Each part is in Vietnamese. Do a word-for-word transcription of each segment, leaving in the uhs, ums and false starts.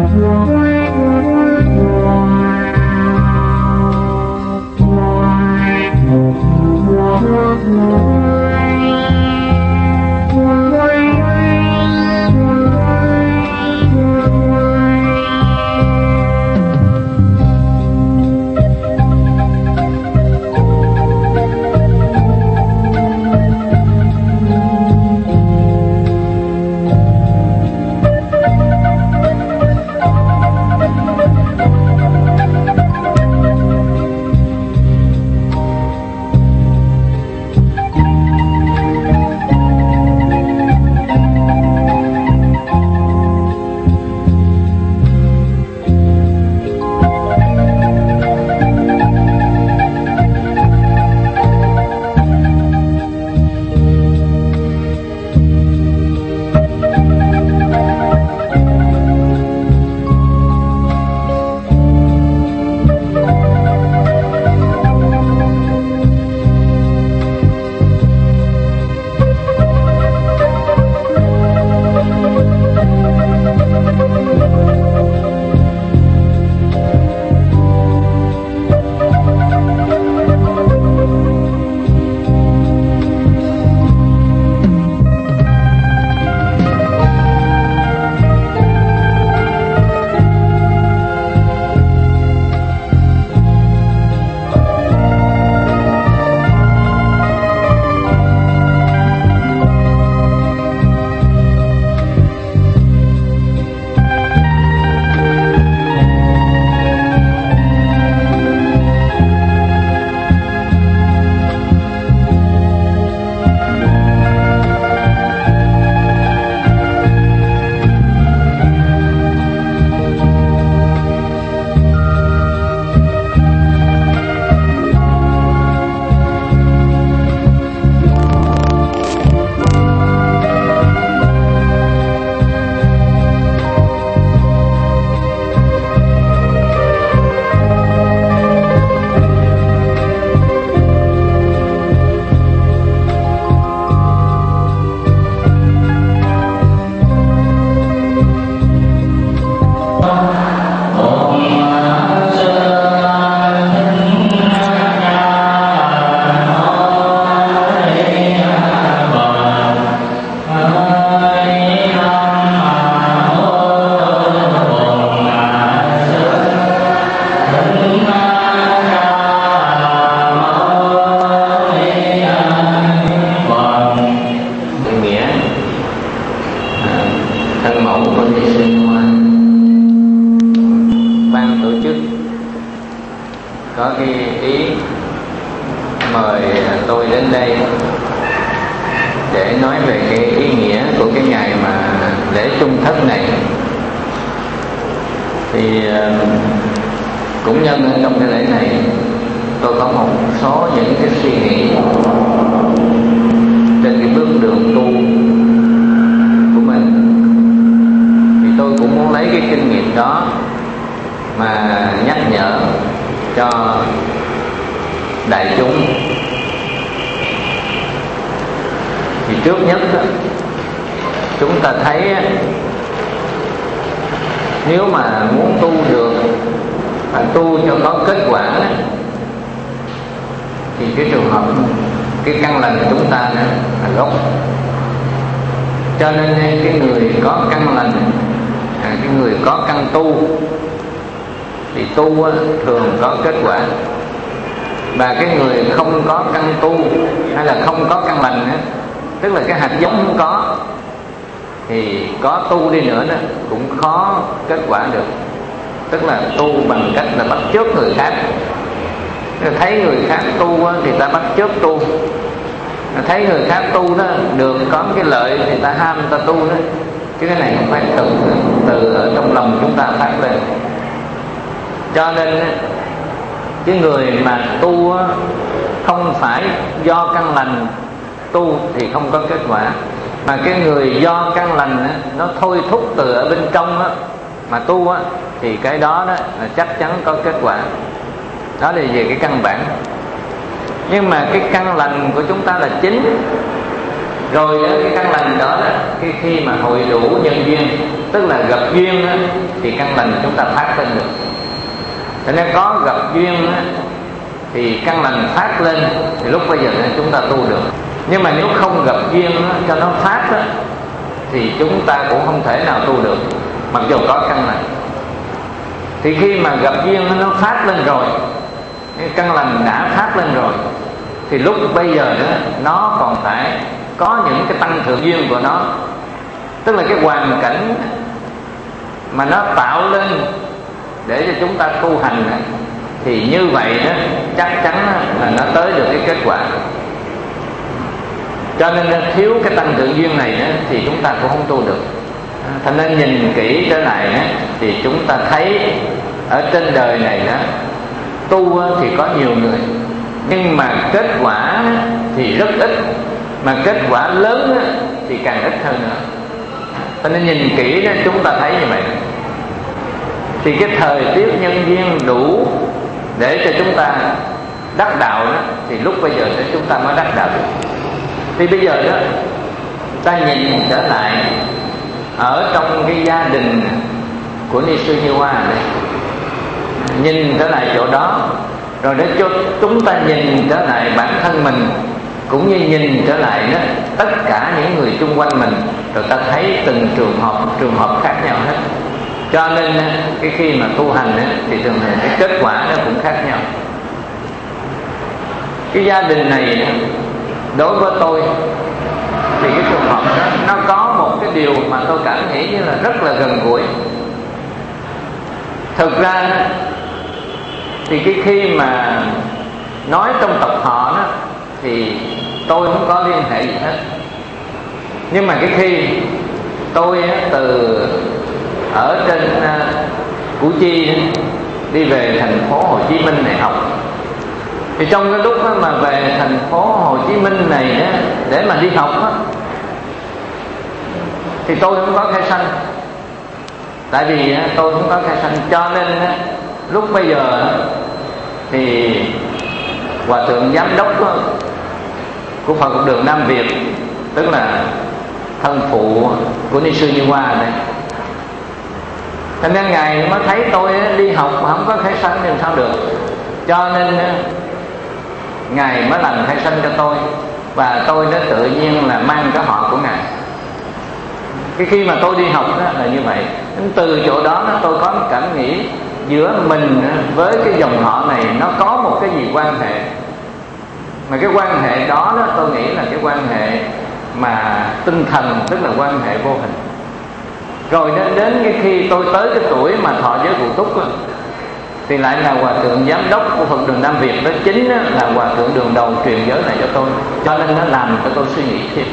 có cái ý mời tôi đến đây để nói về cái ý nghĩa của cái ngày mà lễ chung thất này. Thì cũng nhân ở trong cái lễ này tôi có một số những cái suy nghĩ trên cái bước đường tu của mình, thì tôi cũng muốn lấy cái kinh nghiệm đó mà nhắc nhở cho đại chúng. Thì trước nhất chúng ta thấy nếu mà muốn tu được, phải tu cho có kết quả, thì cái trường hợp cái căn lành của chúng ta là gốc. Cho nên cái người có căn lành, cái người có căn tu thì tu thường có kết quả. Và cái người không có căn tu hay là không có căn lành, tức là cái hạt giống không có, thì có tu đi nữa cũng khó kết quả được. Tức là tu bằng cách là bắt chước người khác. Thấy người khác tu thì ta bắt chước tu, thấy người khác tu đó được có cái lợi thì ta ham ta tu đó. Chứ cái này không phải từ, từ ở trong lòng chúng ta phát lên. Cho nên cái người mà tu không phải do căn lành tu thì không có kết quả, mà cái người do căn lành nó thôi thúc từ ở bên trong mà tu thì cái đó, đó là chắc chắn có kết quả. Đó là về cái căn bản. Nhưng mà cái căn lành của chúng ta là chính. Rồi cái căn lành đó, đó khi, khi mà hội đủ nhân duyên tức là gặp duyên á, thì căn lành chúng ta phát lên được. Cho nên có gặp duyên á, thì căn lành phát lên, thì lúc bây giờ chúng ta tu được. Nhưng mà nếu không gặp duyên á, cho nó phát á, thì chúng ta cũng không thể nào tu được, mặc dù có căn lành. Thì khi mà gặp duyên nó phát lên rồi, cái căn lành đã phát lên rồi, thì lúc bây giờ đó, nó còn phải có những cái tăng thượng duyên của nó, tức là cái hoàn cảnh mà nó tạo lên để cho chúng ta tu hành, thì như vậy đó chắc chắn là nó tới được cái kết quả. Cho nên thiếu cái tăng thượng duyên này đó, thì chúng ta cũng không tu được. Thành nên nhìn kỹ trở lại đó, thì chúng ta thấy ở trên đời này đó, tu thì có nhiều người, nhưng mà kết quả thì rất ít, mà kết quả lớn thì càng ít hơn nữa. Cho nên nhìn kỹ đó, chúng ta thấy như vậy. Thì cái thời tiết nhân duyên đủ để cho chúng ta đắc đạo đó, thì lúc bây giờ để chúng ta mới đắc đạo được. Thì bây giờ đó, ta nhìn trở lại ở trong cái gia đình của Nisuhiwa này, nhìn trở lại chỗ đó, rồi để cho chúng ta nhìn trở lại bản thân mình, cũng như nhìn trở lại đó, tất cả những người chung quanh mình, rồi ta thấy từng trường hợp trường hợp khác nhau hết. Cho nên cái khi mà tu hành đó, thì thường thường cái kết quả nó cũng khác nhau. Cái gia đình này đối với tôi thì cái trường hợp đó nó có một cái điều mà tôi cảm nghĩ như là rất là gần gũi. Thực ra thì cái khi mà nói trong tập họ đó, thì tôi không có liên hệ gì hết. Nhưng mà cái khi tôi từ ở trên Củ Chi đi về thành phố Hồ Chí Minh để học, thì trong cái lúc mà về thành phố Hồ Chí Minh này để mà đi học đó, thì tôi không có khai sanh. Tại vì tôi không có khai sanh, cho nên lúc bây giờ thì Hòa thượng giám đốc của Phật Học Đường Nam Việt, tức là thân phụ của Ni Sư Như Hoa này, thành ra ngài mới thấy tôi đi học mà không có khai sanh thì sao được, cho nên ngài mới làm khai sanh cho tôi, và tôi nó tự nhiên là mang cái họ của ngài. Cái khi mà tôi đi học đó là như vậy. Từ chỗ đó tôi có cảm nghĩ giữa mình với cái dòng họ này nó có một cái gì quan hệ, mà cái quan hệ đó, đó tôi nghĩ là cái quan hệ mà tinh thần, tức là quan hệ vô hình. Rồi đến đến cái khi tôi tới cái tuổi mà thọ giới cụ túc đó, thì lại là Hòa thượng giám đốc của Phật Đường Nam Việt đó, chính là Hòa thượng đường đầu truyền giới này cho tôi, cho nên nó làm cho tôi suy nghĩ thêm.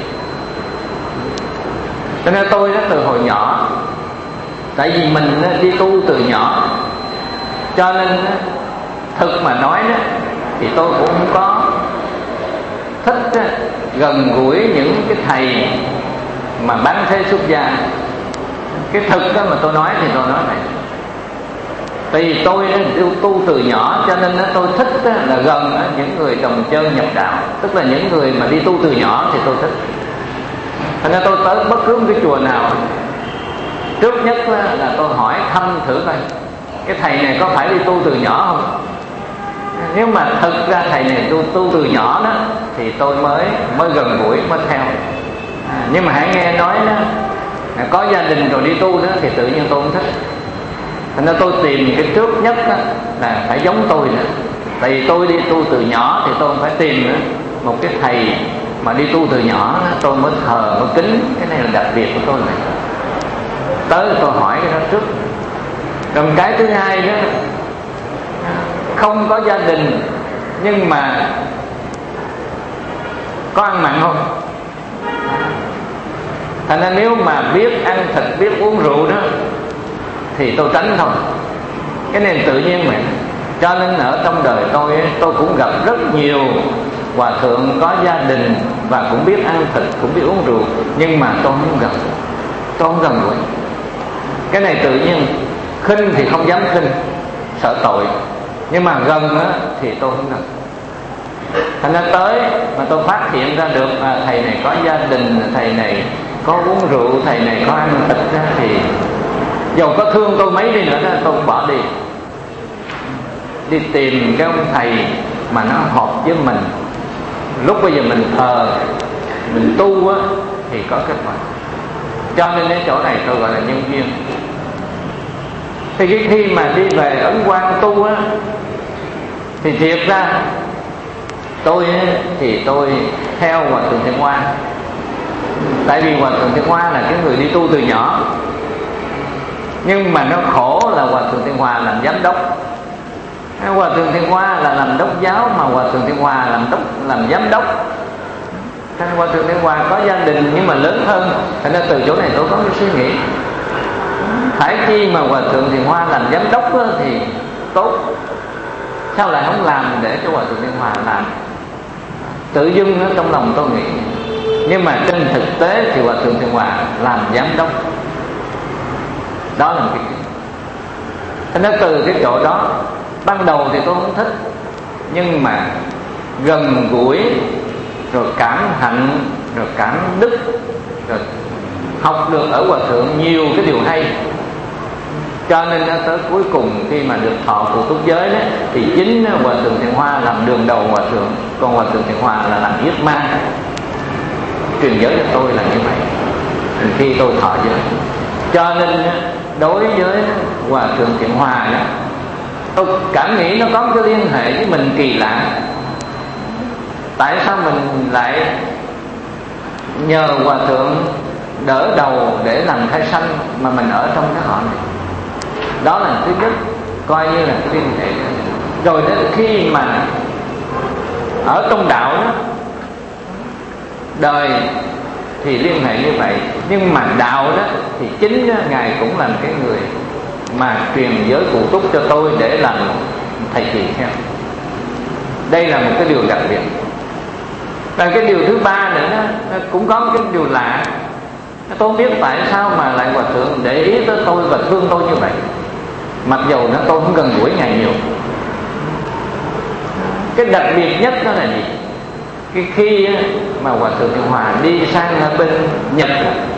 Cho nên tôi đó từ hồi nhỏ, tại vì mình đi tu từ nhỏ, cho nên thực mà nói đó, thì tôi cũng không có thích gần gũi những cái thầy mà bán thế xuất gia. Cái thực đó mà tôi nói thì tôi nói này, tại vì tôi tu, tu từ nhỏ, cho nên tôi thích là gần những người đồng chân nhập đạo, tức là những người mà đi tu từ nhỏ thì tôi thích. Thành ra tôi tới bất cứ một cái chùa nào, trước nhất là tôi hỏi thăm thử coi cái thầy này có phải đi tu từ nhỏ không. Nếu mà thực ra thầy này tu, tu từ nhỏ đó, thì tôi mới mới gần gũi, mới theo. À, nhưng mà hãy nghe nói đó, có gia đình rồi đi tu đó, thì tự nhiên tôi không thích. Thành ra tôi tìm cái trước nhất đó, là phải giống tôi nữa. Tại vì tôi đi tu từ nhỏ thì tôi phải tìm nữa một cái thầy mà đi tu từ nhỏ đó, tôi mới thờ, mới kính. Cái này là đặc biệt của tôi này. Tới tôi hỏi cái đó trước. Còn cái thứ hai đó, không có gia đình nhưng mà có ăn mặn không. Thành ra nếu mà biết ăn thịt, biết uống rượu đó, thì tôi tránh thôi. Cái này tự nhiên mà. Cho nên ở trong đời tôi, tôi cũng gặp rất nhiều hòa thượng có gia đình và cũng biết ăn thịt, cũng biết uống rượu, nhưng mà tôi không gặp, tôi không gần gũi. Cái này tự nhiên. Khinh thì không dám khinh, sợ tội, nhưng mà gần á, thì tôi không gần. Thành ra tới mà tôi phát hiện ra được à, thầy này có gia đình, thầy này có uống rượu, thầy này có ăn thịt đó, thì dầu có thương tôi mấy đi nữa đó, tôi cũng bỏ đi. Đi tìm cái ông thầy mà nó hợp với mình, lúc bây giờ mình thờ, mình tu á, thì có kết quả. Cho nên cái chỗ này tôi gọi là nhân duyên. Thì cái khi mà đi về Ấn Quang tu á, thì thiệt ra tôi thì tôi theo Hòa Thượng Thiện Hoa. Tại vì Hòa Thượng Thiện Hoa là cái người đi tu từ nhỏ, nhưng mà nó khổ là Hòa Thượng Thiện Hoa làm giám đốc. Hòa Thượng Thiện Hoa là làm đốc giáo, mà Hòa Thượng Thiện Hoa làm đốc làm giám đốc. Thành Hòa Thượng Thiện Hoa có gia đình nhưng mà lớn hơn, thành ra từ chỗ này tôi có cái suy nghĩ, phải chi mà Hòa Thượng Thiện Hoa làm giám đốc thì tốt, sao lại không làm để cho Hòa Thượng Thiện Hoa làm? Tự dưng ở trong lòng tôi nghĩ. Nhưng mà trên thực tế thì Hòa Thượng Thiện Hoa làm giám đốc. Đó là một cái chuyện. Thế nên từ cái chỗ đó, ban đầu thì tôi không thích, nhưng mà gần gũi, rồi cảm hạnh, rồi cảm đức, rồi học được ở Hòa Thượng nhiều cái điều hay. Cho nên tới cuối cùng khi mà được thọ phụ túc giới đó, thì chính Hòa Thượng Thiện Hoa làm đường đầu Hòa Thượng, còn Hòa Thượng Thiện Hoa là làm yết ma. Truyền giới cho tôi là như vậy khi tôi thọ giới. Cho nên đối với Hòa Thượng Thiện Hoa đó, tôi cảm nghĩ nó có cái liên hệ với mình kỳ lạ. Tại sao mình lại nhờ Hòa Thượng đỡ đầu để làm khai sanh mà mình ở trong cái họ này? Đó là thứ nhất, coi như là cái liên hệ. Rồi đến khi mà ở trong đạo đó, đời thì liên hệ như vậy, nhưng mà đạo đó thì chính Ngài cũng là cái người mà truyền giới phụ túc cho tôi để làm thầy trì theo. Đây là một cái điều đặc biệt. Và cái điều thứ ba nữa đó, cũng có cái điều lạ. Tôi không biết tại sao mà lại Hòa Thượng để ý tới tôi và thương tôi như vậy, mặc dầu nó tôi không gần gũi Ngài nhiều. Cái đặc biệt nhất đó là gì? Cái khi mà Hòa Thượng Thiện Hoa đi sang ở bên Nhật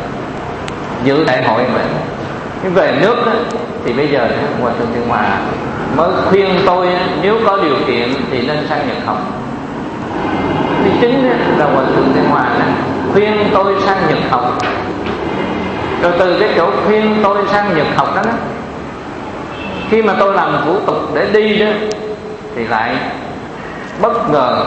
dự đại hội vậy, nhưng về nước đó, thì bây giờ Hòa Thượng Thiện Hoa mới khuyên tôi nếu có điều kiện thì nên sang Nhật học. Thì chính là Hòa Thượng Thiện Hoa khuyên tôi sang Nhật học. Rồi từ cái chỗ khuyên tôi sang Nhật học đó, khi mà tôi làm thủ tục để đi đó, thì lại bất ngờ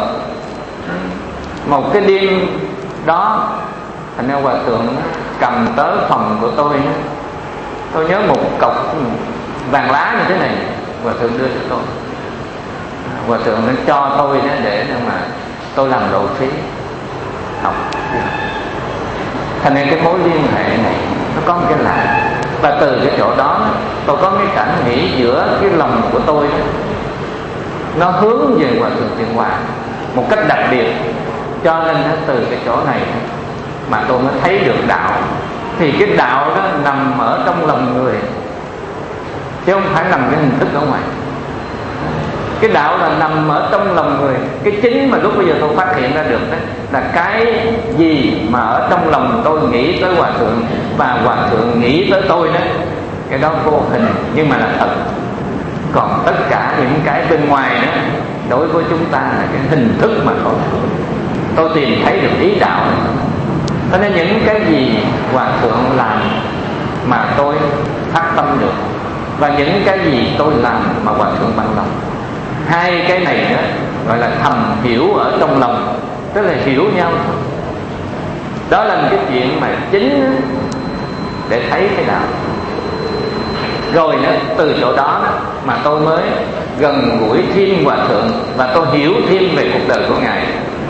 một cái đêm đó, thành ra Hòa Thượng cầm tới phòng của tôi. Tôi nhớ một cọc vàng lá như thế này, Hòa Thượng đưa cho tôi. Hòa Thượng nó cho tôi đó để mà tôi làm lộ phí học. Thành ra cái mối liên hệ này nó có một cái lạ. Và từ cái chỗ đó tôi có cái cảm nghĩ giữa cái lòng của tôi đó, nó hướng về Hòa Thượng Thiện Hoa một cách đặc biệt. Cho nên từ cái chỗ này mà tôi mới thấy được đạo. Thì cái đạo đó nằm ở trong lòng người, chứ không phải nằm cái hình thức ở ngoài. Cái đạo là nằm ở trong lòng người. Cái chính mà lúc bây giờ tôi phát hiện ra được đó là cái gì mà ở trong lòng tôi nghĩ tới Hòa Thượng, và Hòa Thượng nghĩ tới tôi đó, cái đó vô hình nhưng mà là thật. Còn tất cả những cái bên ngoài đó, đối với chúng ta là cái hình thức mà thôi. Tôi tìm thấy được ý đạo này. Cho nên những cái gì Hòa Thượng làm mà tôi phát tâm được, và những cái gì tôi làm mà Hòa Thượng bằng lòng, hai cái này đó gọi là thầm hiểu ở trong lòng, tức là hiểu nhau. Đó là một cái chuyện mà chính để thấy cái đạo. Rồi nữa, từ chỗ đó mà tôi mới gần gũi thêm Hòa Thượng, và tôi hiểu thêm về cuộc đời của Ngài.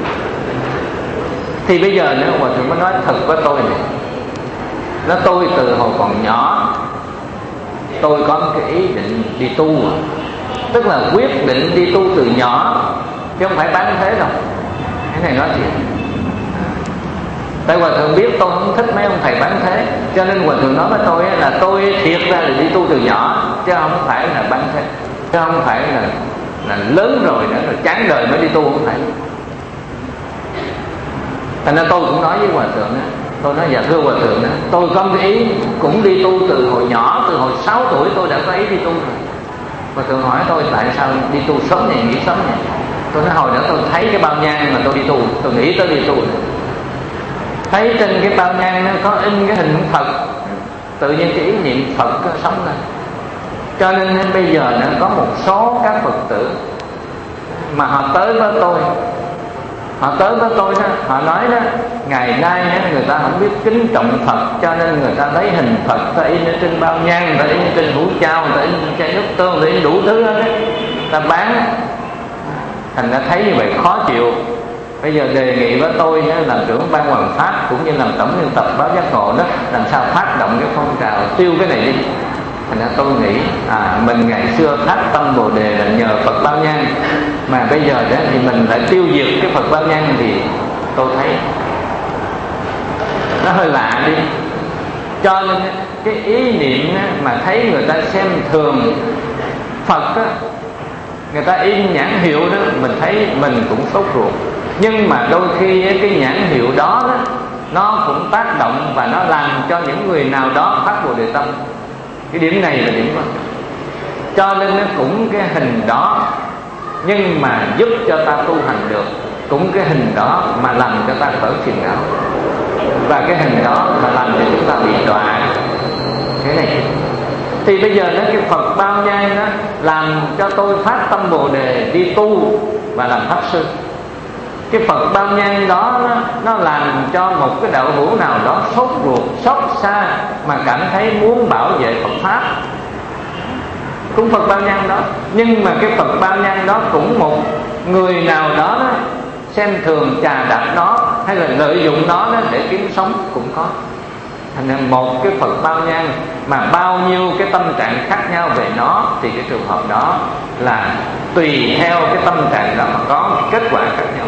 Thì bây giờ nữa Hòa Thượng mới nói thật với tôi này, nó tôi từ hồi còn nhỏ tôi có một cái ý định đi tu, tức là quyết định đi tu từ nhỏ, chứ không phải bán thế đâu. Cái này nói thiệt. Tại Hòa Thượng biết tôi không thích mấy ông thầy bán thế, cho nên Hòa Thượng nói với tôi là tôi thiệt ra là đi tu từ nhỏ, chứ không phải là bán thế, chứ không phải là là lớn rồi nữa rồi chán đời mới đi tu, không phải. Thành ra tôi cũng nói với Hòa Thượng Tôi nói dạ thưa hòa thượng đó, tôi có cái ý cũng đi tu từ hồi nhỏ, từ hồi sáu tuổi tôi đã có ý đi tu rồi. Hòa thượng hỏi tôi tại sao đi tu sớm này, nghỉ sớm này. Tôi nói hồi đó tôi thấy cái bao nhang mà tôi đi tu, tôi nghĩ tới đi tu. Thấy trên cái bao nhang nó có in cái hình Phật, tự nhiên cái ý niệm Phật nó sống lên. Cho nên bây giờ nó có một số các Phật tử mà họ tới với tôi, họ tới với tôi đó, họ nói đó, ngày nay người ta không biết kính trọng Phật, cho nên người ta lấy hình Phật, ta in ở trên bao nhang, người ta in trên hũ trao, người ta in trên chai nước tương, người ta in đủ thứ hết, ta bán. Thành ra thấy như vậy khó chịu. Bây giờ đề nghị với tôi làm trưởng ban Hoàng Pháp cũng như làm tổng biên tập báo Giác Ngộ đó, làm sao phát động cái phong trào tiêu cái này đi. Thành ra tôi nghĩ à, mình ngày xưa phát tâm Bồ Đề là nhờ Phật bao nhang, mà bây giờ đó thì mình lại tiêu diệt cái Phật bao nhang, thì tôi thấy nó hơi lạ đi. Cho nên cái ý niệm mà thấy người ta xem thường Phật á, người ta in nhãn hiệu đó, mình thấy mình cũng sốt ruột. Nhưng mà đôi khi cái nhãn hiệu đó, đó nó cũng tác động và nó làm cho những người nào đó phát Bồ Đề tâm. Cái điểm này là điểm quan trọng. Cho nên nó cũng cái hình đó, nhưng mà giúp cho ta tu hành được. Cũng cái hình đó mà làm cho ta khởi phiền não, và cái hình đó mà làm cho chúng ta bị đọa. Cái này thì bây giờ nó cái Phật bao nhang đó làm cho tôi phát tâm Bồ Đề đi tu và làm pháp sư. Cái Phật bao nhang đó nó, nó làm cho một cái đạo hữu nào đó sốt ruột, xót xa, mà cảm thấy muốn bảo vệ Phật Pháp, cũng Phật bao nhang đó. Nhưng mà cái Phật bao nhang đó cũng một người nào đó, đó xem thường chà đạp nó, hay là lợi dụng nó đó để kiếm sống cũng có. Thành ra một cái Phật bao nhang mà bao nhiêu cái tâm trạng khác nhau về nó, thì cái trường hợp đó là tùy theo cái tâm trạng là có kết quả khác nhau.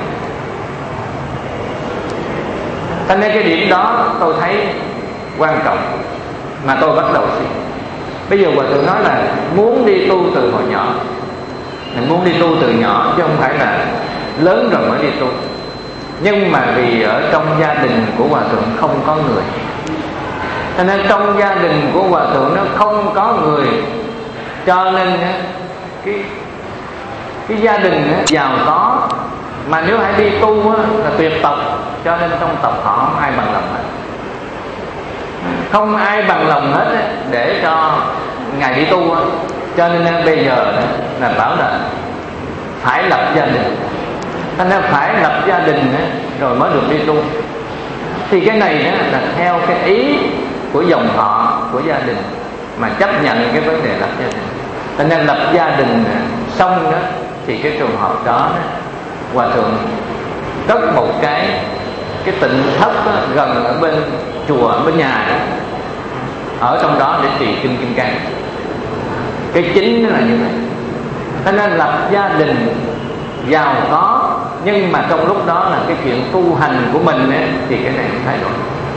Cho nên cái điểm đó tôi thấy quan trọng, mà tôi bắt đầu suy. Bây giờ hòa thượng nói là muốn đi tu từ hồi nhỏ, mình muốn đi tu từ nhỏ chứ không phải là lớn rồi mới đi tu. Nhưng mà vì ở trong gia đình của hòa thượng không có người, cho nên trong gia đình của hòa thượng nó không có người, cho nên cái cái gia đình giàu có, mà nếu hãy đi tu là tuyệt tộc, cho nên trong tộc họ không ai bằng lòng hết, không ai bằng lòng hết để cho ngài đi tu. Cho nên bây giờ là bảo là phải lập gia đình, cho nên phải lập gia đình rồi mới được đi tu. Thì cái này là theo cái ý của dòng họ, của gia đình mà chấp nhận cái vấn đề lập gia đình. Cho nên lập gia đình xong đó, thì cái trường hợp đó, hòa thượng cất một cái cái tịnh thất đó, gần ở bên chùa, ở bên nhà đó, ở trong đó để trì kinh Kim Cang. Cái chính nó là như vậy. Cho nên lập gia đình giàu có, nhưng mà trong lúc đó là cái chuyện tu hành của mình ấy, thì cái này không thay đổi.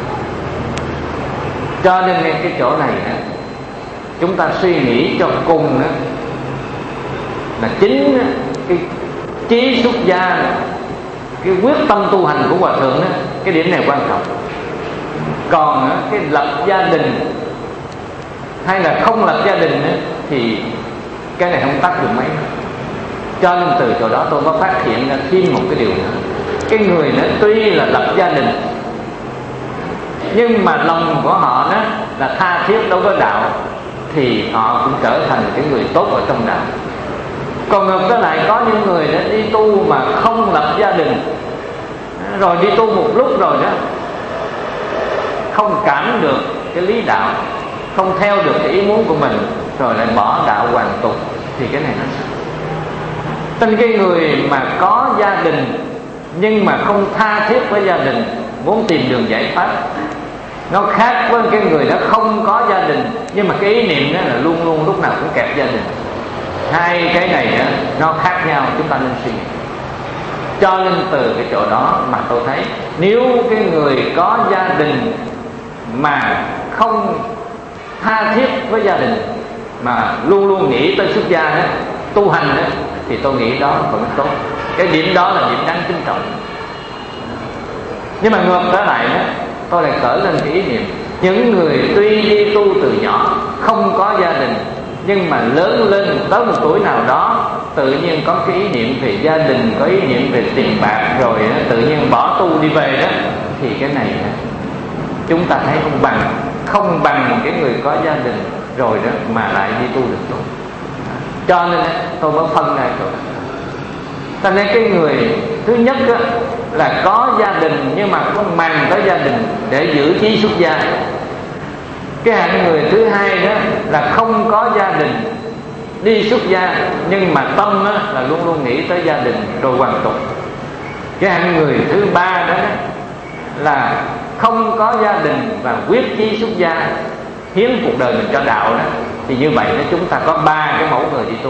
Cho nên cái chỗ này ấy, chúng ta suy nghĩ cho cùng ấy, là chính cái trí xuất gia, cái quyết tâm tu hành của hòa thượng ấy, cái điểm này quan trọng. Còn cái lập gia đình hay là không lập gia đình ấy, thì cái này không tác dụng mấy. Cho nên từ chỗ đó tôi có phát hiện ra thêm một cái điều nữa. Cái người nó tuy là lập gia đình, nhưng mà lòng của họ đó là tha thiết đối với đạo, thì họ cũng trở thành cái người tốt ở trong đạo. Còn ngược tới lại có những người đó đi tu mà không lập gia đình, rồi đi tu một lúc rồi đó không cảm được cái lý đạo, không theo được cái ý muốn của mình, rồi lại bỏ đạo hoàn tục, thì cái này nó sao? Tên cái người mà có gia đình nhưng mà không tha thiết với gia đình, muốn tìm đường giải thoát, nó khác với cái người đó không có gia đình nhưng mà cái ý niệm đó là luôn luôn lúc nào cũng kẹp gia đình. Hai cái này đó, nó khác nhau, chúng ta nên suy nghĩ. Cho nên từ cái chỗ đó mà tôi thấy, nếu cái người có gia đình mà không tha thiết với gia đình, mà luôn luôn nghĩ tới xuất gia đó, tu hành đó, thì tôi nghĩ đó vẫn tốt. Cái điểm đó là điểm đáng kính trọng. Nhưng mà ngược trở lại đó, tôi lại khởi lên cái ý niệm, những người tuy đi tu từ nhỏ không có gia đình, nhưng mà lớn lên tới một tuổi nào đó tự nhiên có cái ý niệm về gia đình, có ý niệm về tiền bạc, rồi đó, tự nhiên bỏ tu đi về đó, thì cái này đó, chúng ta thấy không bằng không bằng cái người có gia đình rồi đó mà lại đi tu được tu. Cho nên tôi mới phân ra rồi. Cho nên cái người thứ nhất đó, là có gia đình nhưng mà không màng tới gia đình để giữ chí xuất gia. Cái hạng người thứ hai đó là không có gia đình, đi xuất gia nhưng mà tâm đó là luôn luôn nghĩ tới gia đình rồi hoàn tục. Cái hạng người thứ ba đó, đó là không có gia đình và quyết chí xuất gia, hiến cuộc đời mình cho đạo đó. Thì như vậy đó, chúng ta có ba cái mẫu người đi tu,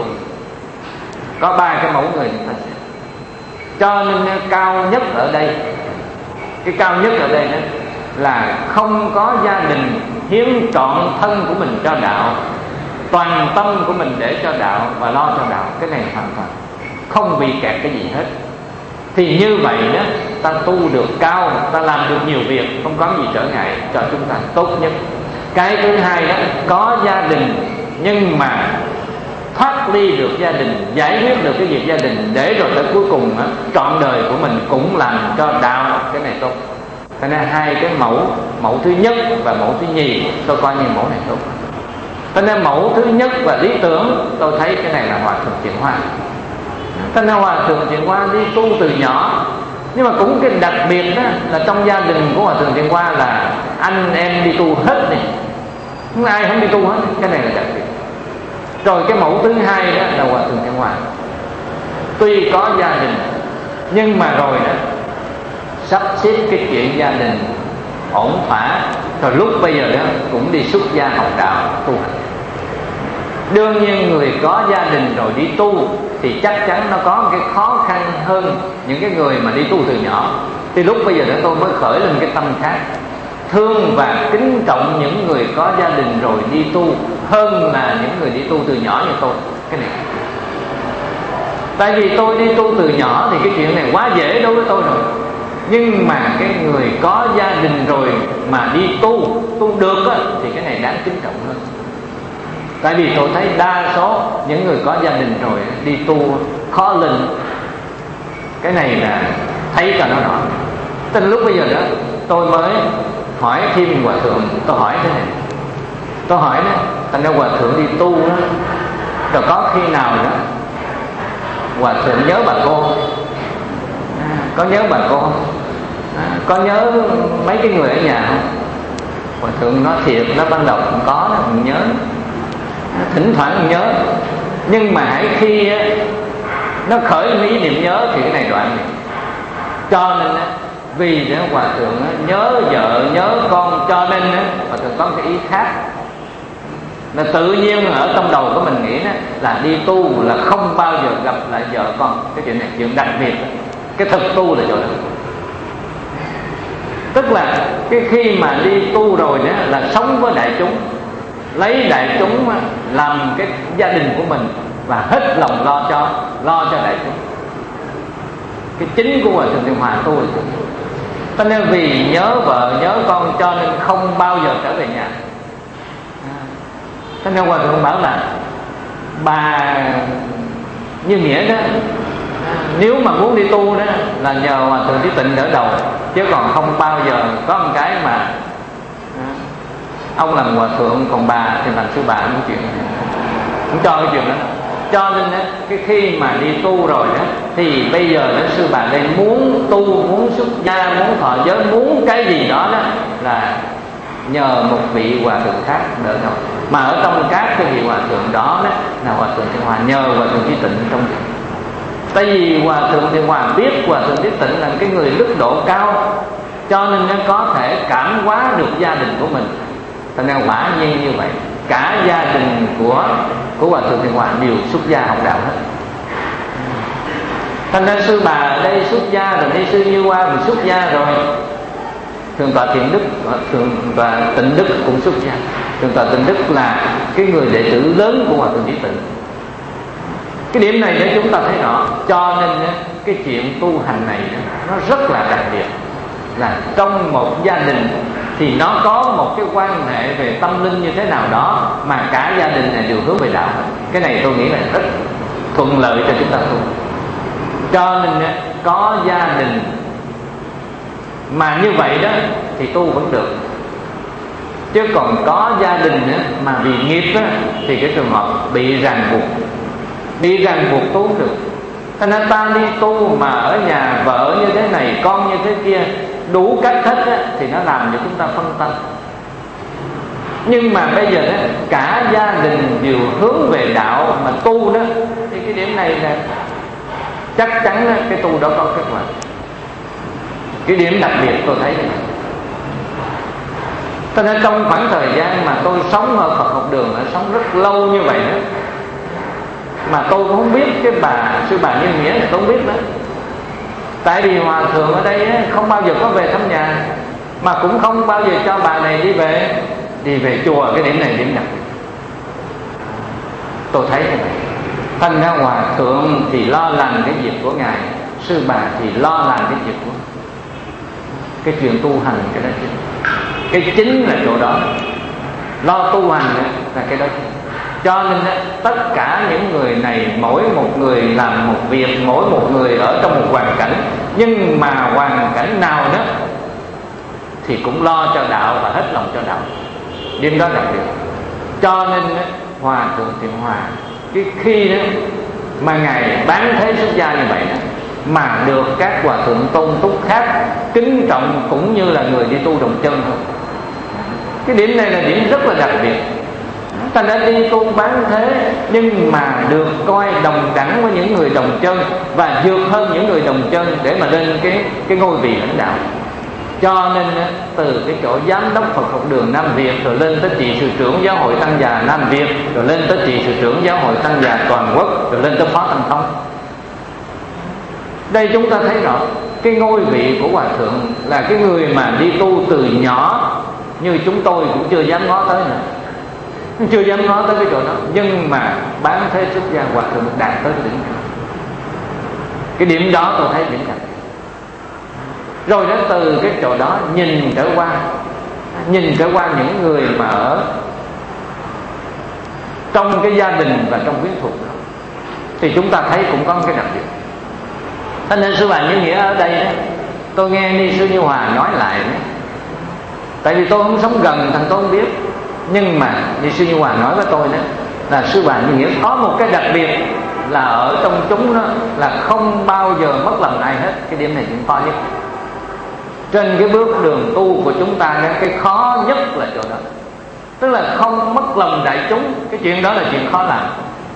có ba cái mẫu người chúng ta sẽ. Cho nên cao nhất ở đây, cái cao nhất ở đây đó là không có gia đình, hiến trọn thân của mình cho đạo, toàn tâm của mình để cho đạo và lo cho đạo. Cái này hoàn toàn không bị kẹt cái gì hết. Thì như vậy đó, ta tu được cao, ta làm được nhiều việc, không có gì trở ngại cho chúng ta, tốt nhất. Cái thứ hai đó, có gia đình nhưng mà thoát ly được gia đình, giải quyết được cái việc gia đình, để rồi tới cuối cùng đó, trọn đời của mình cũng làm cho đạo. Cái này tốt. Cho nên hai cái mẫu, mẫu thứ nhất và mẫu thứ nhì, tôi coi như mẫu này tốt. Cho nên mẫu thứ nhất và lý tưởng, tôi thấy cái này là Hòa Thượng Thiện Hoa. Cho nên Hòa Thượng Thiện Hoa đi tu từ nhỏ, nhưng mà cũng cái đặc biệt đó là trong gia đình của Hòa Thượng Thiện Hoa là anh em đi tu hết này, không ai không đi tu hết. Cái này là đặc biệt. Rồi cái mẫu thứ hai đó là Hòa Thượng Thiện Hoa, tuy có gia đình nhưng mà rồi đó sắp xếp cái chuyện gia đình ổn thỏa, rồi lúc bây giờ đó cũng đi xuất gia học đạo tu hành. Đương nhiên người có gia đình rồi đi tu thì chắc chắn nó có một cái khó khăn hơn những cái người mà đi tu từ nhỏ. Thì lúc bây giờ đó tôi mới khởi lên cái tâm khác, thương và kính trọng những người có gia đình rồi đi tu hơn là những người đi tu từ nhỏ như tôi. Cái này tại vì tôi đi tu từ nhỏ thì cái chuyện này quá dễ đối với tôi rồi. Nhưng mà cái người có gia đình rồi mà đi tu, tu được á, thì cái này đáng kính trọng hơn. Tại vì tôi thấy đa số những người có gia đình rồi đi tu khó lên. Cái này là thấy cho nó rõ. Từ lúc bây giờ đó tôi mới hỏi thêm Hòa Thượng. Tôi hỏi thế này, tôi hỏi đó, thành ra Hòa Thượng đi tu đó, rồi có khi nào đó Hòa Thượng nhớ bà cô, có nhớ bà cô không? Có nhớ mấy cái người ở nhà không? Hòa Thượng nói thiệt, nó ban đầu cũng có, nó cũng nhớ, thỉnh thoảng cũng nhớ. Nhưng mà hãy khi nó khởi lên ý niệm nhớ thì cái này đoạn này. Cho nên vì đó Hòa Thượng nhớ vợ, nhớ con, cho nên Hòa Thượng có một cái ý khác. Là tự nhiên ở trong đầu của mình nghĩ đó, là đi tu là không bao giờ gặp lại vợ con. Cái chuyện này chuyện đặc biệt. Cái thực tu là chỗ đó. Tức là cái khi mà đi tu rồi đó là sống với đại chúng, lấy đại chúng làm cái gia đình của mình và hết lòng lo cho lo cho đại chúng. Cái chính của Hòa Thượng Thiện Hoa tu là cho nên vì nhớ vợ nhớ con cho nên không bao giờ trở về nhà. Cho nên Hòa Thượng bảo là bà như nghĩa đó, nếu mà muốn đi tu đó là nhờ Hòa Thượng Trí Tịnh đỡ đầu, chứ còn không bao giờ có một cái mà ông làm Hòa Thượng còn bà thì làm sư bà những chuyện này, không cho cái chuyện đó. Cho nên đó, cái khi mà đi tu rồi đó thì bây giờ đó, sư bà đây muốn tu, muốn xuất gia, muốn thọ giới, muốn cái gì đó đó là nhờ một vị Hòa Thượng khác đỡ đầu. Mà ở trong các cái vị Hòa Thượng đó, đó là Hòa Thượng Thiện Hoa nhờ Hòa Thượng Trí Tịnh trong việc. Tại vì Hòa Thượng Thiện Hoa biết Hòa Thượng Trí Tịnh là cái người đức độ cao, cho nên nó có thể cảm hóa được gia đình của mình. Cho nên quả nhiên như vậy, cả gia đình của của Hòa Thượng Thiện Hoa đều xuất gia học đạo hết. Thành ra sư bà ở đây xuất gia rồi, đi sư Như Hoa mình xuất gia rồi, Thượng tọa Thiện Đức, Thượng tọa Tịnh Đức cũng xuất gia. Thượng tọa Tịnh Đức là cái người đệ tử lớn của Hòa Thượng Trí Tịnh. Cái điểm này để chúng ta thấy rõ. Cho nên cái chuyện tu hành này nó rất là đặc biệt. là trong một gia đình thì nó có một cái quan hệ về tâm linh như thế nào đó mà cả gia đình này đều hướng về đạo. Cái này tôi nghĩ là rất thuận lợi cho chúng ta tu. Cho nên có gia đình mà như vậy đó thì tu vẫn được. Chứ còn có gia đình mà vì nghiệp đó, thì cái trường hợp bị ràng buộc, bị ràng buộc tu không được. Cho nên ta đi tu mà ở nhà vợ như thế này, con như thế kia, đủ cách hết á, thì nó làm cho chúng ta phân tâm. Nhưng mà bây giờ đó, cả gia đình đều hướng về đạo mà tu đó, thì cái điểm này là chắc chắn đó, cái tu đó có kết quả. Cái điểm đặc biệt tôi thấy này. Cho nên trong khoảng thời gian mà tôi sống ở Phật học đường, sống rất lâu như vậy đó, mà tôi cũng không biết cái bà sư bà Nhân Nghĩa này, tôi không biết nữa. Tại vì hòa thượng ở đây không bao giờ có về thăm nhà, mà cũng không bao giờ cho bà này đi về đi về chùa. Cái điểm này điểm đặc biệt tôi thấy như vậy. Thành ra hòa thượng thì lo làm cái việc của ngài, sư bà thì lo làm cái việc của cái chuyện tu hành. Cái đó chính, cái chính là chỗ đó, lo tu hành là cái đó chính. Cho nên tất cả những người này, mỗi một người làm một việc, mỗi một người ở trong một hoàn cảnh, nhưng mà hoàn cảnh nào đó thì cũng lo cho đạo và hết lòng cho đạo. Điểm đó đặc biệt. Cho nên Hòa thượng Thiện Hòa, cái khi đó mà ngài bán thế xuất gia như vậy đó, mà được các hòa thượng tôn túc khác kính trọng cũng như là người đi tu đồng chân thôi. Cái điểm này là điểm rất là đặc biệt. Ta đã đi tu bán thế nhưng mà được coi đồng đẳng với những người đồng chân và vượt hơn những người đồng chân để mà lên cái cái ngôi vị lãnh đạo. Cho nên từ cái chỗ giám đốc Phật học đường Nam Việt rồi lên tới trị sự trưởng giáo hội Tăng già Nam Việt, rồi lên tới trị sự trưởng giáo hội Tăng già toàn quốc, rồi lên tới phó Tăng Thông. Đây chúng ta thấy rõ cái ngôi vị của hòa thượng là cái người mà đi tu từ nhỏ, như chúng tôi cũng chưa dám ngó tới nữa, chưa dám ngó tới cái chỗ đó, nhưng mà bán thế xuất gia hòa thượng đạt tới cái đỉnh. Cái điểm đó tôi thấy điểm này. Rồi đến từ cái chỗ đó nhìn trở qua, nhìn trở qua những người mà ở trong cái gia đình và trong quyến thuộc đó, thì chúng ta thấy cũng có cái đặc biệt. Thế nên sư bà Như Nghĩa ở đây đó, tôi nghe Ni sư Như Hòa nói lại đó, tại vì tôi không sống gần thành tôi không biết, nhưng mà Ni sư Như Hòa nói với tôi đó là sư bà Như Nghĩa có một cái đặc biệt là ở trong chúng đó là không bao giờ mất lòng ai hết. Cái điểm này cũng khó nhất trên cái bước đường tu của chúng ta. Cái khó nhất là chỗ đó, tức là không mất lòng đại chúng. Cái chuyện đó là chuyện khó làm,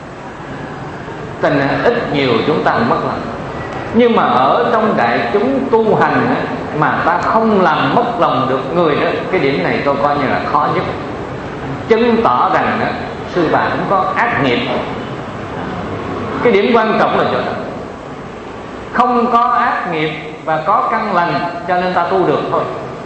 tình ít nhiều chúng ta cũng mất lòng. Nhưng mà ở trong đại chúng tu hành mà ta không làm mất lòng được người đó, cái điểm này tôi coi như là khó nhất, chứng tỏ rằng đó, sư bà cũng có ác nghiệp. Cái điểm quan trọng là chỗ đó, không có ác nghiệp và có căn lành cho nên ta tu được thôi.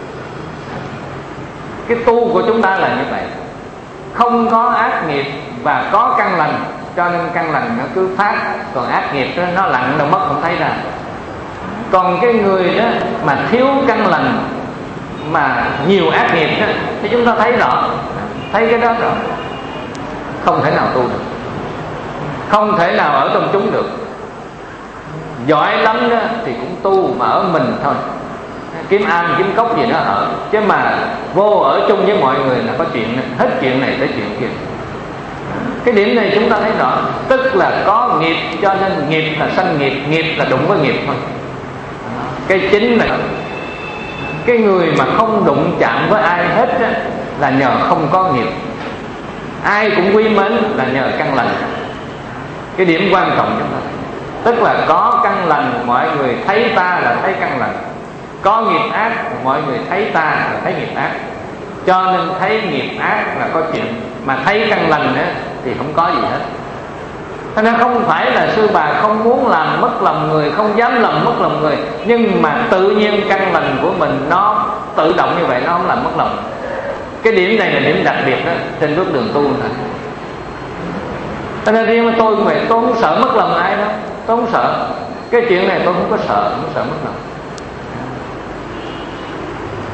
Cái tu của chúng ta là như vậy, không có ác nghiệp và có căn lành cho nên căn lành nó cứ phát, còn ác nghiệp đó, nó lặng đâu mất không thấy ra. Còn cái người đó mà thiếu căn lành mà nhiều ác nghiệp đó, thì chúng ta thấy rõ, thấy cái đó rõ, không thể nào tu được, không thể nào ở trong chúng được. Giỏi lắm đó thì cũng tu mà ở mình thôi, kiếm am kiếm cốc gì đó ở, chứ mà vô ở chung với mọi người là có chuyện hết chuyện này tới chuyện kia. Cái điểm này chúng ta thấy rõ, tức là có nghiệp cho nên nghiệp là sanh nghiệp, nghiệp là đụng với nghiệp thôi. Cái chính là cái người mà không đụng chạm với ai hết á, là nhờ không có nghiệp. Ai cũng quý mến là nhờ căn lành. Cái điểm quan trọng chúng ta, tức là có căn lành mọi người thấy ta là thấy căn lành, có nghiệp ác mọi người thấy ta là thấy nghiệp ác. Cho nên thấy nghiệp ác là có chuyện, mà thấy căn lành nữa thì không có gì hết. Thế nên không phải là sư bà không muốn làm mất lòng người, không dám làm mất lòng người, nhưng mà tự nhiên căn lành của mình nó tự động như vậy, nó không làm mất lòng. Cái điểm này là điểm đặc biệt đó trên bước đường tu này. Thế nên riêng mà tôi cũng vậy, tôi không sợ mất lòng ai đâu, tôi không sợ. Cái chuyện này tôi không có sợ, không sợ mất lòng.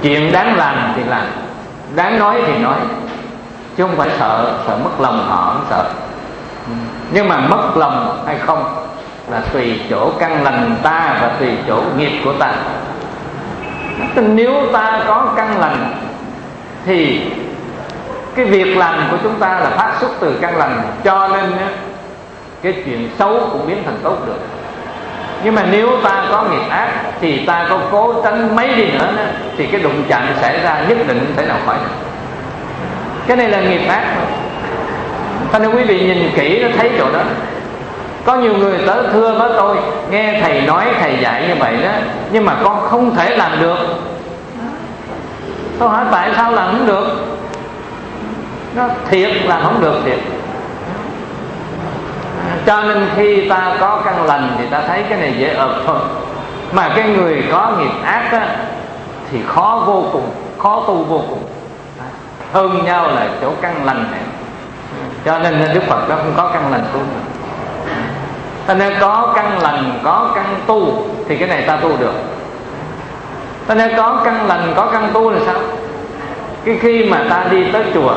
chuyện đáng làm thì làm, đáng nói thì nói, chứ không phải sợ sợ mất lòng họ, không sợ. Nhưng mà mất lòng hay không là tùy chỗ căn lành ta và tùy chỗ nghiệp của ta. Nếu ta có căn lành thì cái việc làm của chúng ta là phát xuất từ căn lành, cho nên cái chuyện xấu cũng biến thành tốt được. Nhưng mà nếu ta có nghiệp ác thì ta có cố tránh mấy đi nữa thì cái đụng chạm xảy ra nhất định phải nào khỏi. Cái này là nghiệp ác mà. Cho nên quý vị nhìn kỹ nó thấy chỗ đó. Có nhiều người tới thưa với tôi, nghe thầy nói, thầy dạy như vậy đó, nhưng mà con không thể làm được. Tôi hỏi tại sao làm không được? Nó thiệt làm không được thiệt. Cho nên khi ta có căn lành thì ta thấy cái này dễ ợp thôi. Mà cái người có nghiệp ác á, thì khó vô cùng, khó tu vô cùng. Hơn nhau là chỗ căn lành này. Cho nên Đức Phật đó không có căn lành tu. Cho nên có căn lành, có căn tu thì cái này ta tu được. Cho nên có căn lành, có căn tu là sao? Cái khi mà ta đi tới chùa,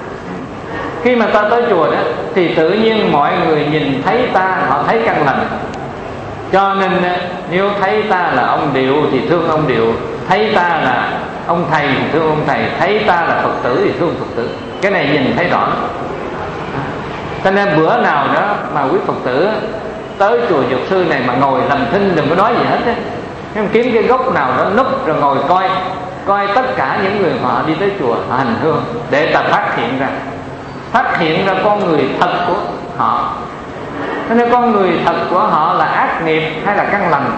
khi mà ta tới chùa đó thì tự nhiên mọi người nhìn thấy ta, họ thấy căn lành. Cho nên nếu thấy ta là ông Điệu thì thương ông Điệu, thấy ta là ông thầy thì thương ông thầy, thấy ta là Phật tử thì thương Phật tử. Cái này nhìn thấy rõ. Cho nên bữa nào đó mà quý Phật tử tới chùa Dược Sư này mà ngồi làm thinh, đừng có nói gì hết á, kiếm cái gốc nào đó núp rồi ngồi coi, coi tất cả những người họ đi tới chùa họ hành hương, để ta phát hiện ra, phát hiện ra con người thật của họ. Cho nên con người thật của họ là ác nghiệp hay là căn lành.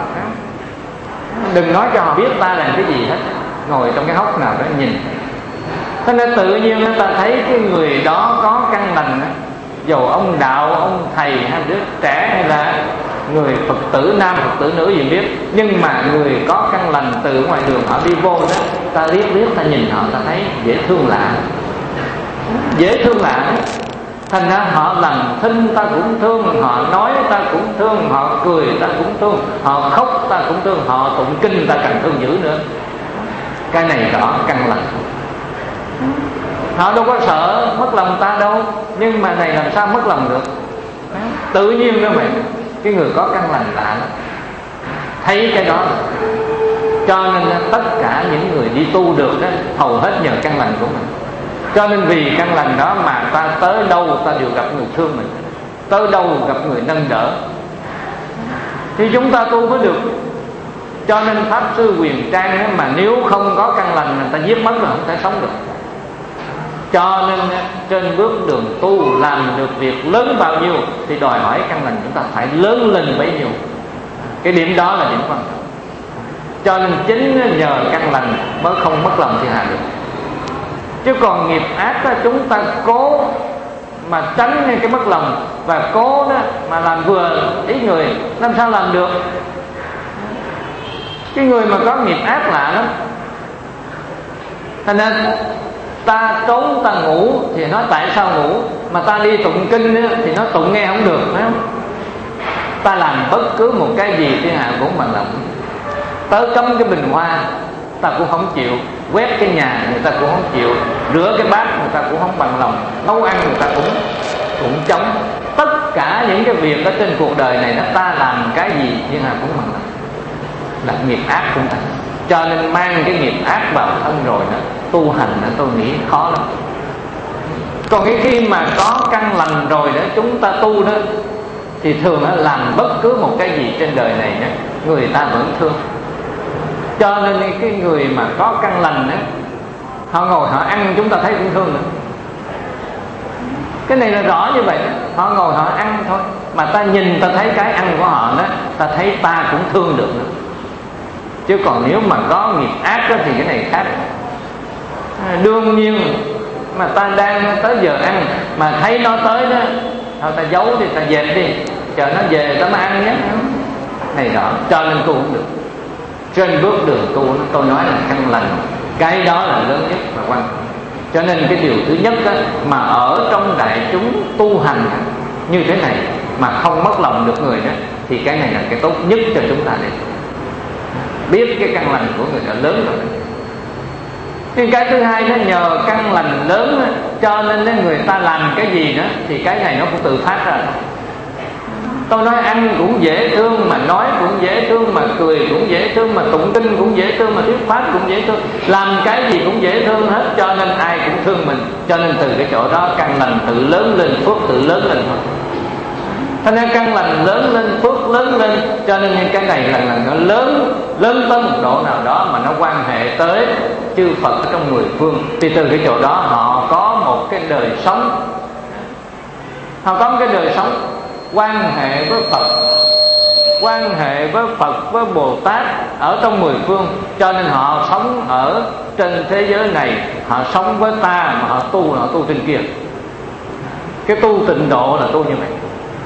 Đừng nói cho họ biết ta làm cái gì hết, ngồi trong cái hốc nào đó nhìn. Cho nên tự nhiên ta thấy cái người đó có căn lành, dù ông đạo, ông thầy hay đứa trẻ hay là người Phật tử nam, Phật tử nữ gì biết, nhưng mà người có căn lành từ ngoài đường họ đi vô đó, ta liếc liếc ta nhìn họ, ta thấy dễ thương lạ, dễ thương lạ. Thành ra họ làm thinh ta cũng thương, họ nói ta cũng thương, họ cười ta cũng thương, họ khóc ta cũng thương, họ tụng kinh ta càng thương dữ nữa. Cái này rõ căn lành. Họ đâu có sợ mất lòng ta đâu, nhưng mà này làm sao mất lòng được? Tự nhiên đó vậy. Cái người có căn lành lạ lắm, thấy cái đó. Cho nên tất cả những người đi tu được đó, hầu hết nhờ căn lành của mình. Cho nên vì căn lành đó mà ta tới đâu ta đều gặp người thương mình, tới đâu gặp người nâng đỡ, thì chúng ta tu mới được. Cho nên Pháp Sư Huyền Trang đó, mà nếu không có căn lành người ta giết mất là không thể sống được. Cho nên trên bước đường tu làm được việc lớn bao nhiêu thì đòi hỏi căn lành chúng ta phải lớn lên bấy nhiêu. Cái điểm đó là điểm quan trọng. Cho nên chính nhờ căn lành mới không mất lòng thiên hạ được. Chứ còn nghiệp ác đó, chúng ta cố mà tránh cái mất lòng và cố đó mà làm vừa ý người, làm sao làm được? Cái người mà có nghiệp ác lạ lắm. Cho nên ta trốn ta ngủ thì nói tại sao ngủ, mà ta đi tụng kinh thì nó tụng nghe không được, phải không? Ta làm bất cứ một cái gì thiên hạ cũng bằng lòng. Tới cấm cái bình hoa ta cũng không chịu, quét cái nhà người ta cũng không chịu, rửa cái bát người ta cũng không bằng lòng, nấu ăn người ta cũng cũng chống. Tất cả những cái việc ở trên cuộc đời này, nó ta làm cái gì thiên hạ cũng bằng lòng, là nghiệp ác của ta. Cho nên mang cái nghiệp ác vào thân rồi đó, tu hành đó, tôi nghĩ khó lắm. Còn cái khi mà có căn lành rồi đó, chúng ta tu đó thì thường đó, làm bất cứ một cái gì trên đời này đó, người ta vẫn thương. Cho nên cái người mà có căn lành đó, họ ngồi họ ăn chúng ta thấy cũng thương nữa. Cái này là rõ như vậy đó. Họ ngồi họ ăn thôi, mà ta nhìn ta thấy cái ăn của họ đó, ta thấy ta cũng thương được nữa. Chứ còn nếu mà có nghiệp ác đó, thì cái này khác. Đương nhiên mà ta đang tới giờ ăn mà thấy nó tới đó, thôi ta giấu đi, ta dẹp đi, chờ nó về ta mới ăn nhé. Này đó, cho nên tu không được. Trên bước đường tu tôi nói là căn lành, cái đó là lớn nhất và quan trọng. Cho nên cái điều thứ nhất đó, mà ở trong đại chúng tu hành như thế này mà không mất lòng được người đó, thì cái này là cái tốt nhất cho chúng ta đây. Biết cái căn lành của người đã lớn rồi. Nhưng cái thứ hai nó nhờ căn lành lớn, cho nên người ta làm cái gì nữa thì cái này nó cũng tự phát ra. Tôi nói ăn cũng dễ thương, mà nói cũng dễ thương, mà cười cũng dễ thương, mà tụng kinh cũng dễ thương, mà thuyết pháp cũng dễ thương, làm cái gì cũng dễ thương hết, cho nên ai cũng thương mình. Cho nên từ cái chỗ đó căn lành tự lớn lên, phước tự lớn lên thôi. Thành ra căn lành lớn lên, phước lớn lên, cho nên những cái này là, là nó lớn lớn tới một độ nào đó mà nó quan hệ tới chư Phật ở trong mười phương. Thì từ cái chỗ đó họ có một cái đời sống, họ có một cái đời sống quan hệ với Phật, quan hệ với Phật, với Bồ Tát ở trong mười phương. Cho nên họ sống ở trên thế giới này, họ sống với ta mà họ tu là họ tu trên kia. Cái tu tịnh độ là tu như vậy.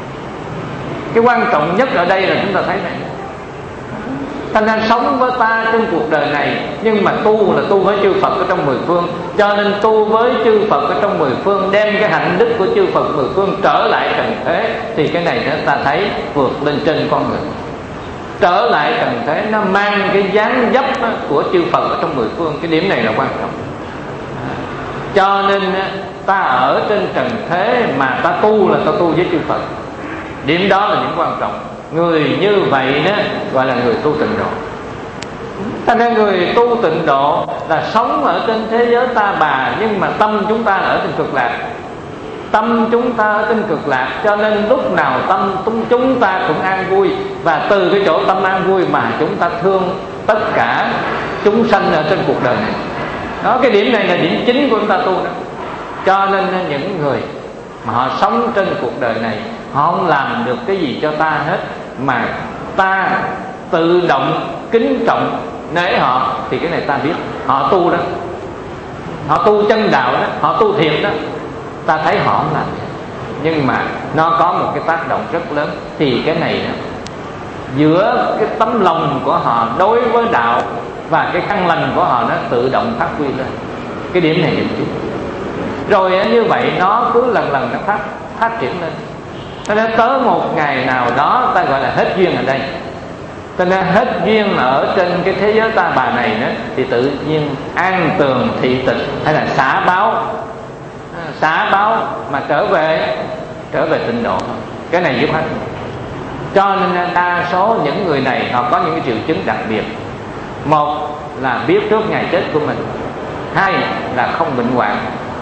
Cái quan trọng nhất ở đây là chúng ta thấy này, thành ra sống với ta trong cuộc đời này, nhưng mà tu là tu với chư Phật ở trong mười phương. Cho nên tu với chư Phật ở trong mười phương, đem cái hạnh đức của chư Phật mười phương trở lại trần thế, thì cái này chúng ta thấy vượt lên trên con người. Trở lại trần thế nó mang cái dáng dấp của chư Phật ở trong mười phương. Cái điểm này là quan trọng. Cho nên ta ở trên trần thế mà ta tu là ta tu với chư Phật. Điểm đó là điểm quan trọng. Người như vậy đó gọi là người tu tịnh độ. Thành ra người tu tịnh độ là sống ở trên thế giới ta bà, nhưng mà tâm chúng ta ở trên cực lạc. Tâm chúng ta ở trên cực lạc, cho nên lúc nào tâm chúng ta cũng an vui. Và từ cái chỗ tâm an vui mà chúng ta thương tất cả chúng sanh ở trên cuộc đời này. Đó, cái điểm này là điểm chính của chúng ta tu đó. Cho nên những người mà họ sống trên cuộc đời này, họ không làm được cái gì cho ta hết, mà ta tự động kính trọng nể họ, thì cái này ta biết họ tu đó, họ tu chân đạo đó, họ tu thiệt đó. Ta thấy họ không làm, nhưng mà nó có một cái tác động rất lớn. Thì cái này đó, giữa cái tấm lòng của họ đối với đạo và cái căn lành của họ nó tự động phát huy lên. Cái điểm này điểm chính. Rồi như vậy nó cứ lần lần nó phát phát triển lên. Cho nên tới một ngày nào đó ta gọi là hết duyên ở đây. Cho nên hết duyên ở trên cái thế giới ta bà này nữa, thì tự nhiên an tường thị tịch hay là xả báo, xả báo mà trở về trở về tịnh độ thôi. Cái này giúp hết. Cho nên đa số những người này họ có những cái triệu chứng đặc biệt. Một là biết trước ngày chết của mình, hai là không bệnh hoạn.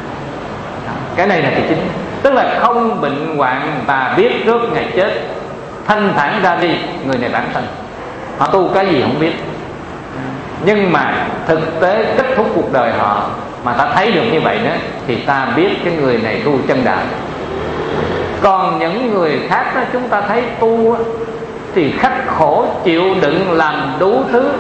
Cái này là cái chính. Tức là không bệnh hoạn và biết trước ngày chết, thanh thản ra đi. Người này bản thân họ tu cái gì không biết, nhưng mà thực tế kết thúc cuộc đời họ mà ta thấy được như vậy đó, thì ta biết cái người này tu chân đạo. Còn những người khác đó, chúng ta thấy tu thì khắc khổ chịu đựng làm đủ thứ,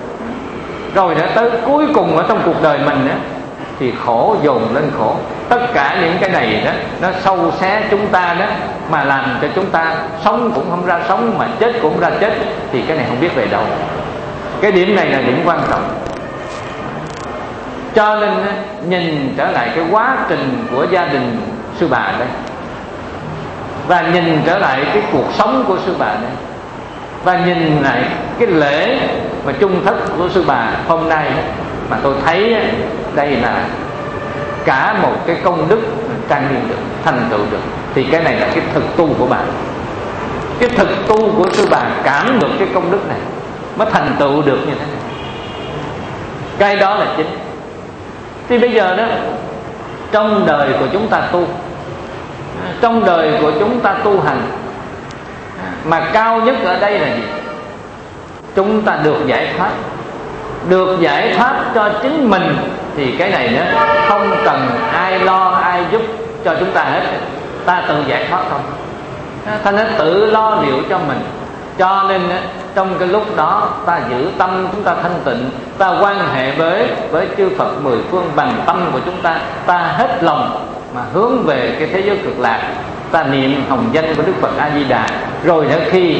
rồi đã tới cuối cùng ở trong cuộc đời mình đó, thì khổ dồn lên khổ. Tất cả những cái này đó nó sâu xé chúng ta đó, mà làm cho chúng ta sống cũng không ra sống, mà chết cũng ra chết. Thì cái này không biết về đâu. Cái điểm này là điểm quan trọng. Cho nên nhìn trở lại cái quá trình của gia đình sư bà đây, và nhìn trở lại cái cuộc sống của sư bà đây, và nhìn lại cái lễ mà chung thất của sư bà hôm nay đó, mà tôi thấy đây là cả một cái công đức trang nghiêm được, thành tựu được. Thì cái này là cái thực tu của bà. Cái thực tu của sư bà cảm được cái công đức này mới thành tựu được như thế này. Cái đó là chính. Thì bây giờ đó, trong đời của chúng ta tu, trong đời của chúng ta tu hành, mà cao nhất ở đây là gì? Chúng ta được giải thoát. Được giải thoát cho chính mình. Thì cái này nữa không cần ai lo ai giúp cho chúng ta hết, ta tự giải thoát thôi. Thành ra tự lo liệu cho mình. Cho nên trong cái lúc đó ta giữ tâm chúng ta thanh tịnh, ta quan hệ với với chư Phật mười phương bằng tâm của chúng ta, ta hết lòng mà hướng về cái thế giới cực lạc, ta niệm hồng danh của Đức Phật A Di Đà. Rồi đến khi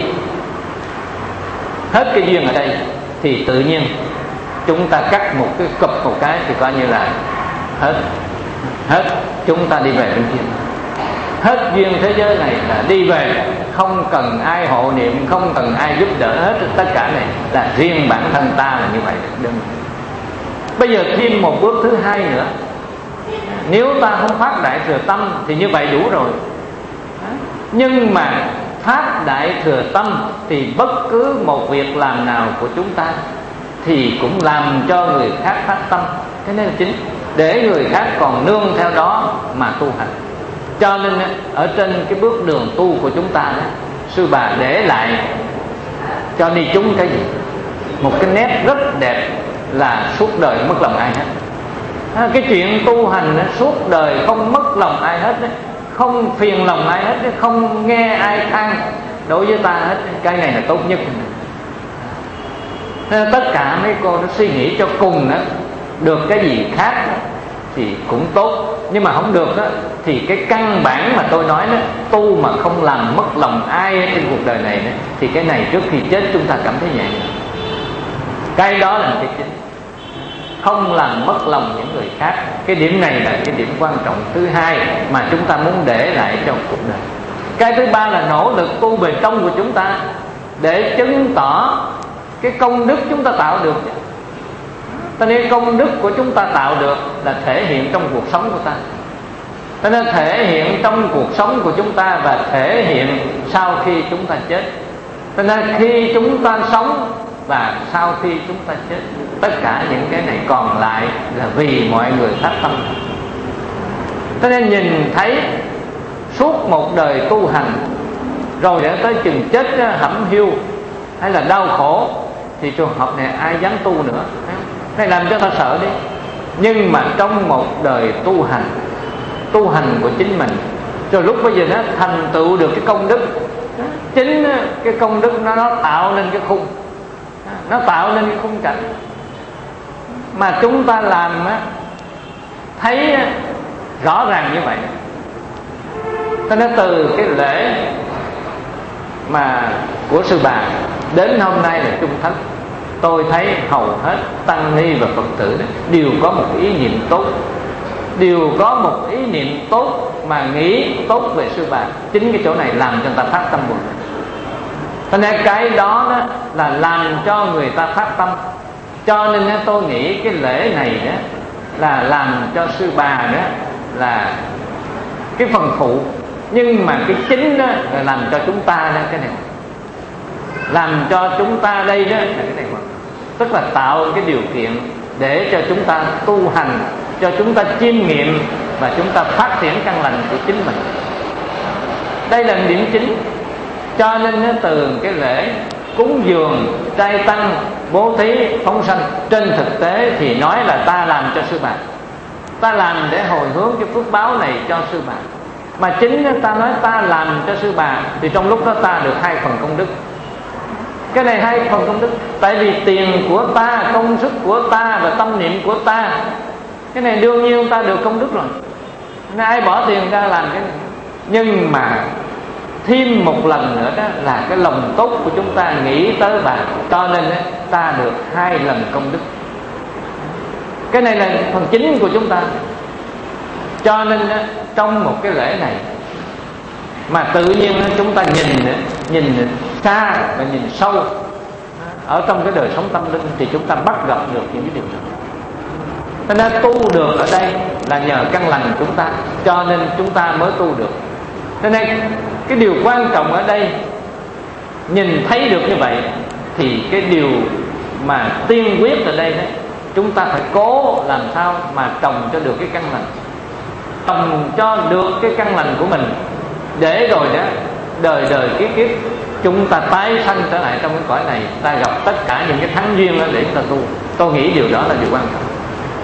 hết cái duyên ở đây thì tự nhiên chúng ta cắt một cái cụp một cái thì coi như là hết hết chúng ta đi về bên kia. Hết duyên thế giới này là đi về, không cần ai hộ niệm, không cần ai giúp đỡ hết. Tất cả này là riêng bản thân ta là như vậy. Đừng. Bây giờ thêm một bước thứ hai nữa. Nếu ta không phát đại thừa tâm thì như vậy đủ rồi. Nhưng mà phát đại thừa tâm thì bất cứ một việc làm nào của chúng ta thì cũng làm cho người khác phát tâm. Thế nên là chính, để người khác còn nương theo đó mà tu hành. Cho nên ở trên cái bước đường tu của chúng ta đó, sư bà để lại cho đi chúng cái gì? Một cái nét rất đẹp là suốt đời không mất lòng ai hết. À, cái chuyện tu hành đó, suốt đời không mất lòng ai hết đó, không phiền lòng ai hết đó, không nghe ai than đối với ta hết. Cái này là tốt nhất. Nên tất cả mấy cô nó suy nghĩ cho cùng đó, được cái gì khác đó, thì cũng tốt. Nhưng mà không được đó, thì cái căn bản mà tôi nói đó, tu mà không làm mất lòng ai trên cuộc đời này đó, thì cái này trước khi chết chúng ta cảm thấy nhẹ nhàng. Cái đó là cái chính, không làm mất lòng những người khác. Cái điểm này là cái điểm quan trọng thứ hai mà chúng ta muốn để lại trong cuộc đời. Cái thứ ba là nỗ lực tu bề trong của chúng ta để chứng tỏ cái công đức chúng ta tạo được. Cho nên công đức của chúng ta tạo được là thể hiện trong cuộc sống của ta. Cho nên thể hiện trong cuộc sống của chúng ta và thể hiện sau khi chúng ta chết. Cho nên khi chúng ta sống và sau khi chúng ta chết, tất cả những cái này còn lại là vì mọi người phát tâm. Cho nên nhìn thấy suốt một đời tu hành rồi để tới chừng chết hẩm hiu hay là đau khổ thì trường hợp này ai dám tu nữa, này làm cho ta sợ đi. Nhưng mà trong một đời tu hành, tu hành của chính mình, rồi lúc bây giờ nó thành tựu được cái công đức, chính cái công đức nó, nó tạo nên cái khung, nó tạo nên cái khung cảnh mà chúng ta làm á, thấy rõ ràng như vậy. Cho nên từ cái lễ mà của sư bà đến hôm nay là chung thất, tôi thấy hầu hết tăng ni và Phật tử đó, đều có một ý niệm tốt, đều có một ý niệm tốt mà nghĩ tốt về sư bà. Chính cái chỗ này làm cho người ta phát tâm buồn. Cho nên cái đó, đó là làm cho người ta phát tâm. Cho nên tôi nghĩ cái lễ này đó là làm cho sư bà đó là cái phần phụ, nhưng mà cái chính đó là làm cho chúng ta đó, cái này làm cho chúng ta đây đó là cái này, tức là tạo cái điều kiện để cho chúng ta tu hành, cho chúng ta chiêm nghiệm và chúng ta phát triển căn lành của chính mình. Đây là điểm chính. Cho nên nó từ cái lễ cúng dường, trai tăng, bố thí, phóng sanh, trên thực tế thì nói là ta làm cho sư bà, ta làm để hồi hướng cái phước báo này cho sư bà. Mà chính ta nói ta làm cho sư bà thì trong lúc đó ta được hai phần công đức. Cái này hai phần công đức, tại vì tiền của ta, công sức của ta và tâm niệm của ta, cái này đương nhiên ta được công đức rồi. Nên ai bỏ tiền ra làm cái này. Nhưng mà thêm một lần nữa đó là cái lòng tốt của chúng ta nghĩ tới bà, cho nên ta được hai lần công đức. Cái này là phần chính của chúng ta. Cho nên trong một cái lễ này mà tự nhiên chúng ta nhìn nhìn xa và nhìn sâu ở trong cái đời sống tâm linh thì chúng ta bắt gặp được những cái điều đó. Cho nên tu được ở đây là nhờ căn lành chúng ta, cho nên chúng ta mới tu được. Cho nên cái điều quan trọng ở đây, nhìn thấy được như vậy thì cái điều mà tiên quyết ở đây đó, chúng ta phải cố làm sao mà trồng cho được cái căn lành, trồng cho được cái căn lành của mình, để rồi đó đời đời kiếp kiếp chúng ta tái sanh trở lại trong cái cõi này, ta gặp tất cả những cái thắng duyên đó để ta tu. Tôi nghĩ điều đó là điều quan trọng.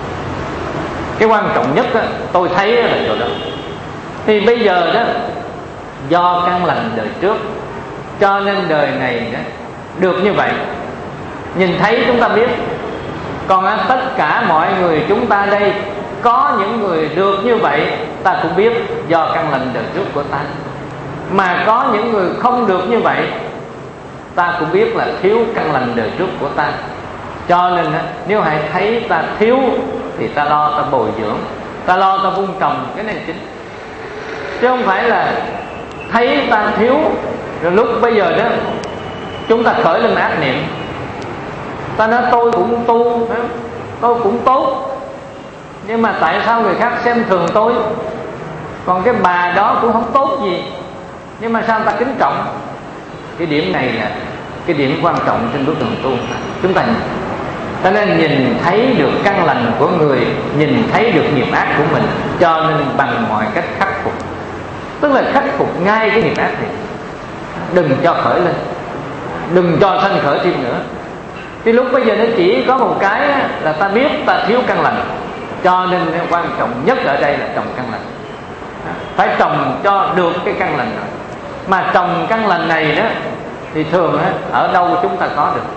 Cái quan trọng nhất đó, tôi thấy là chỗ đó. Thì bây giờ đó, do căn lành đời trước, cho nên đời này đó được như vậy. Nhìn thấy chúng ta biết. Còn tất cả mọi người chúng ta đây, có những người được như vậy, ta cũng biết do căn lành đời trước của ta. Mà có những người không được như vậy, ta cũng biết là thiếu căn lành đời trước của ta. Cho nên nếu hãy thấy ta thiếu thì ta lo ta bồi dưỡng, ta lo ta vun trồng, cái này chính. Chứ không phải là thấy ta thiếu rồi lúc bây giờ đó chúng ta khởi lên ác niệm, ta nói tôi cũng tu, tôi cũng tốt, nhưng mà tại sao người khác xem thường tôi? Còn cái bà đó cũng không tốt gì, nhưng mà sao người ta kính trọng? Cái điểm này là cái điểm quan trọng trên bước đường tu. Chúng ta cho nên nhìn thấy được căn lành của người, nhìn thấy được nghiệp ác của mình, cho nên bằng mọi cách khắc phục. Tức là khắc phục ngay cái nghiệp ác này, đừng cho khởi lên, đừng cho sanh khởi thêm nữa. Thì lúc bây giờ nó chỉ có một cái là ta biết ta thiếu căn lành, cho nên quan trọng nhất ở đây là trồng căn lành. Phải trồng cho được cái căn lành rồi. Mà trồng căn lành này đó thì thường ở đâu chúng ta có được?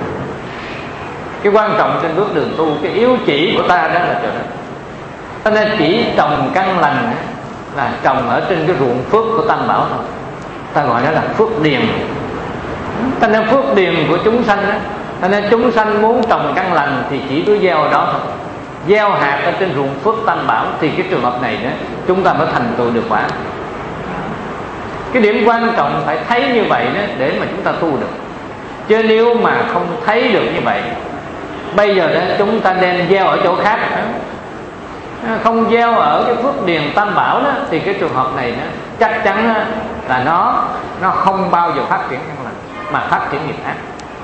Cái quan trọng trên bước đường tu, cái yếu chỉ của ta đó là chỗ đó. Cho nên chỉ trồng căn lành là trồng ở trên cái ruộng phước của Tam Bảo thôi. Ta gọi đó là phước điền. Cho nên phước điền của chúng sanh đó. Cho nên chúng sanh muốn trồng căn lành thì chỉ cứ gieo ở đó thôi, gieo hạt ở trên ruộng phước Tam Bảo, thì cái trường hợp này đó chúng ta mới thành tựu được quả. Cái điểm quan trọng phải thấy như vậy đó để mà chúng ta tu được. Chứ nếu mà không thấy được như vậy, bây giờ đó chúng ta đem gieo ở chỗ khác đó, không gieo ở cái phước điền Tam Bảo đó, thì cái trường hợp này đó, chắc chắn là nó nó không bao giờ phát triển căn lành mà phát triển nghiệp ác.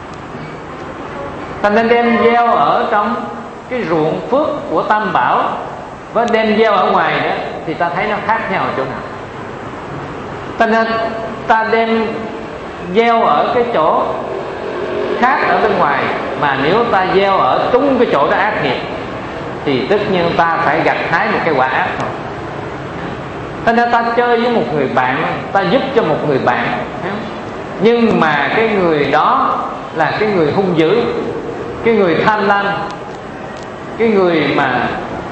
Thành nên đem gieo ở trong cái ruộng phước của Tam Bảo với đem gieo ở ngoài đó thì ta thấy nó khác nhau ở chỗ nào. Thành nên ta đem gieo ở cái chỗ khác ở bên ngoài, mà nếu ta gieo ở trúng cái chỗ đó ác nghiệp thì tất nhiên ta phải gặt hái một cái quả ác thôi. Thành nên ta chơi với một người bạn, ta giúp cho một người bạn, nhưng mà cái người đó là cái người hung dữ, cái người tham lam, cái người mà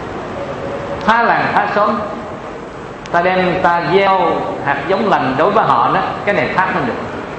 phá làng phá xóm, ta đem ta gieo hạt giống lành đối với họ đó, cái này phát không được.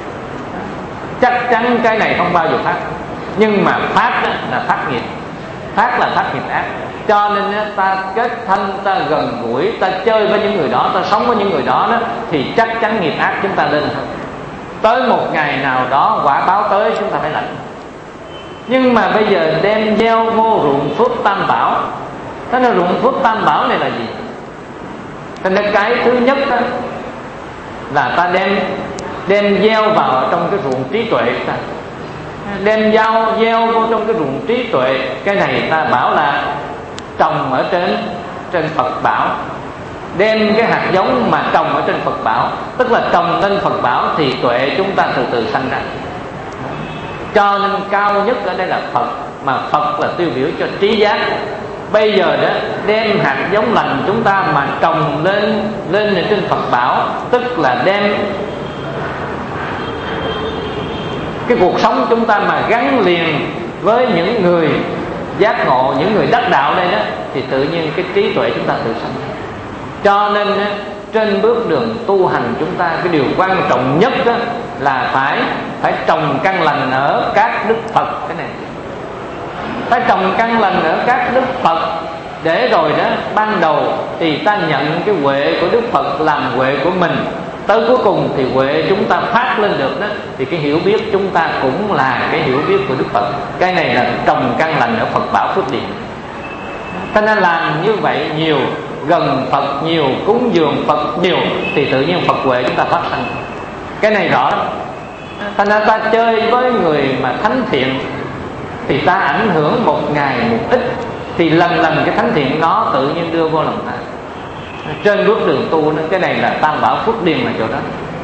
Chắc chắn cái này không bao giờ phát. Nhưng mà phát đó là phát nghiệp, phát là phát nghiệp ác. Cho nên đó, ta kết thân, ta gần gũi, ta chơi với những người đó, ta sống với những người đó, đó thì chắc chắn nghiệp ác chúng ta lên thôi. Tới một ngày nào đó quả báo tới chúng ta phải lãnh. Nhưng mà bây giờ đem gieo vô ruộng phước Tam Bảo. Thế nên ruộng phước Tam Bảo này là gì? Thế nên cái thứ nhất đó, là ta đem đem gieo vào trong cái ruộng trí tuệ ta. Đem gieo gieo vô trong cái ruộng trí tuệ. Cái này ta bảo là trồng ở trên trên Phật Bảo. Đem cái hạt giống mà trồng ở trên Phật Bảo, tức là trồng lên Phật Bảo thì tuệ chúng ta từ từ sanh ra. Cho nên cao nhất ở đây là Phật, mà Phật là tiêu biểu cho trí giác. Bây giờ đó đem hạt giống lành chúng ta mà trồng lên lên trên Phật Bảo, tức là đem cái cuộc sống chúng ta mà gắn liền với những người giác ngộ, những người đắc đạo đây đó, thì tự nhiên cái trí tuệ chúng ta tự sanh. Cho nên trên bước đường tu hành chúng ta, cái điều quan trọng nhất đó là phải phải trồng căn lành ở các đức Phật. Cái này phải trồng căn lành ở các đức Phật, để rồi đó ban đầu thì ta nhận cái huệ của Đức Phật làm huệ của mình, tới cuối cùng thì huệ chúng ta phát lên được đó, thì cái hiểu biết chúng ta cũng là cái hiểu biết của Đức Phật. Cái này là trồng căn lành ở Phật Bảo Phước Điền. Cho nên làm như vậy nhiều, gần Phật nhiều, cúng dường Phật nhiều, thì tự nhiên Phật huệ chúng ta phát sinh. Cái này rõ lắm. Thành ra ta chơi với người mà thánh thiện thì ta ảnh hưởng một ngày một ít, thì lần lần cái thánh thiện đó tự nhiên đưa vô lòng ta. Trên bước đường tu đó, cái này là Tam Bảo Phước Điền là chỗ đó.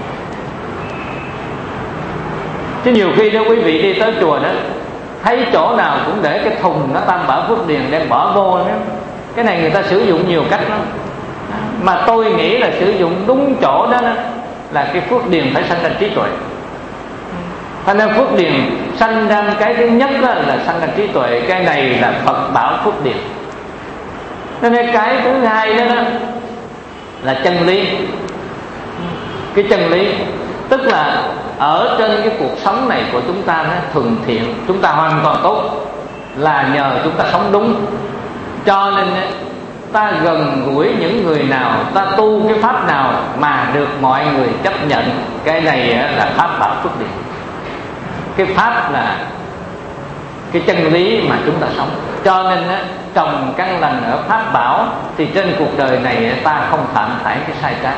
Chứ nhiều khi đó quý vị đi tới chùa đó, thấy chỗ nào cũng để cái thùng nó Tam Bảo Phước Điền đem bỏ vô đó. Cái này người ta sử dụng nhiều cách lắm, mà tôi nghĩ là sử dụng đúng chỗ đó, đó là cái phước điền phải sanh ra trí tuệ. Thành ra phước điền sanh ra cái thứ nhất là sanh ra trí tuệ. Cái này là Phật Bảo Phước Điền. Nên cái thứ hai đó, đó là chân lý. Cái chân lý tức là ở trên cái cuộc sống này của chúng ta nó thuần thiện, chúng ta hoàn toàn tốt là nhờ chúng ta sống đúng. Cho nên ta gần gũi những người nào, ta tu cái pháp nào mà được mọi người chấp nhận, cái này là pháp Bảo Phước Điền. Cái pháp là cái chân lý mà chúng ta sống. Cho nên á, trồng căn lành ở pháp bảo thì trên cuộc đời này ta không phạm phải cái sai trái.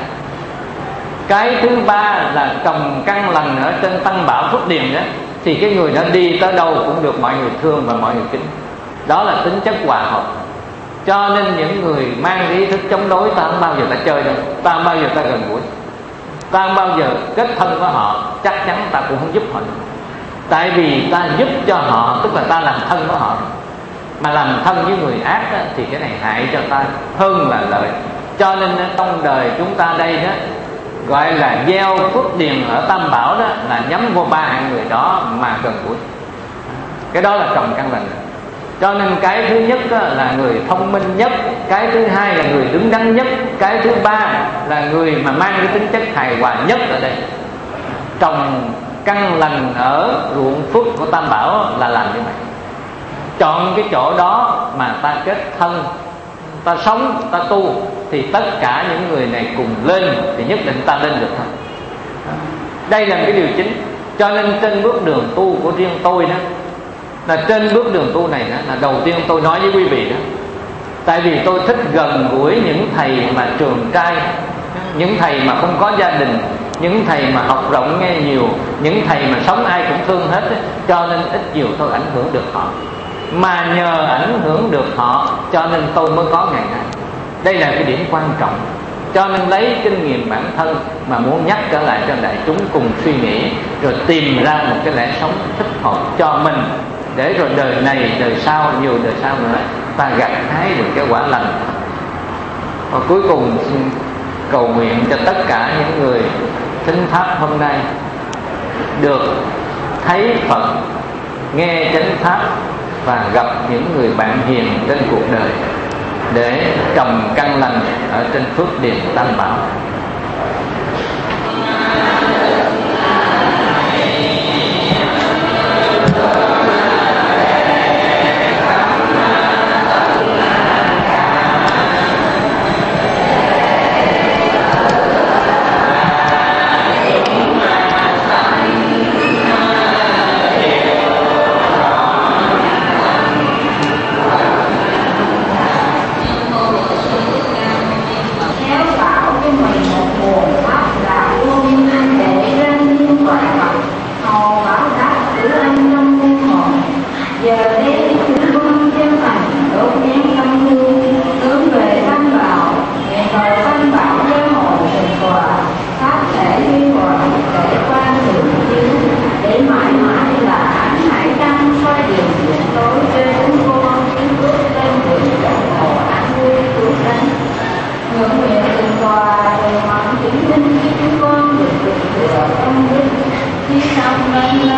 Cái thứ ba là trồng căn lành ở trên tăng bảo phước điền đó, thì cái người đó đi tới đâu cũng được mọi người thương và mọi người kính. Đó là tính chất hòa hợp. Cho nên những người mang cái ý thức chống đối, ta không bao giờ ta chơi đâu, ta không bao giờ ta gần gũi, ta không bao giờ kết thân với họ, chắc chắn ta cũng không giúp họ. Tại vì ta giúp cho họ, tức là ta làm thân với họ. Mà làm thân với người ác đó, thì cái này hại cho ta hơn là lợi. Cho nên trong đời chúng ta đây đó, gọi là gieo phước điền ở tam bảo đó, là nhắm vô ba hạng người đó mà gần gũi. Cái đó là trồng căn lành. Cho nên cái thứ nhất là người thông minh nhất, cái thứ hai là người đứng đắn nhất, cái thứ ba là người mà mang cái tính chất hài hòa nhất ở đây. Trồng căn lành ở ruộng phước của tam bảo là làm như vậy. Chọn cái chỗ đó mà ta kết thân, ta sống, ta tu, thì tất cả những người này cùng lên thì nhất định ta lên được thôi. Đây là cái điều chính. Cho nên trên bước đường tu của riêng tôi đó, là trên bước đường tu này đó, là đầu tiên tôi nói với quý vị đó, tại vì tôi thích gần gũi những thầy mà trường trai, những thầy mà không có gia đình, những thầy mà học rộng nghe nhiều, những thầy mà sống ai cũng thương hết đó. Cho nên ít nhiều tôi ảnh hưởng được họ. Mà nhờ ảnh hưởng được họ cho nên tôi mới có ngày nay. Đây là cái điểm quan trọng. Cho nên lấy kinh nghiệm bản thân mà muốn nhắc trở lại cho đại chúng cùng suy nghĩ, rồi tìm ra một cái lẽ sống thích hợp cho mình, để rồi đời này, đời sau, nhiều đời sau nữa ta gặt hái được cái quả lành. Và cuối cùng xin cầu nguyện cho tất cả những người thính pháp hôm nay được thấy Phật, nghe chánh pháp và gặp những người bạn hiền trên cuộc đời, để trồng căn lành ở trên phước điền tam bảo. Con được được được trong đức, khi trong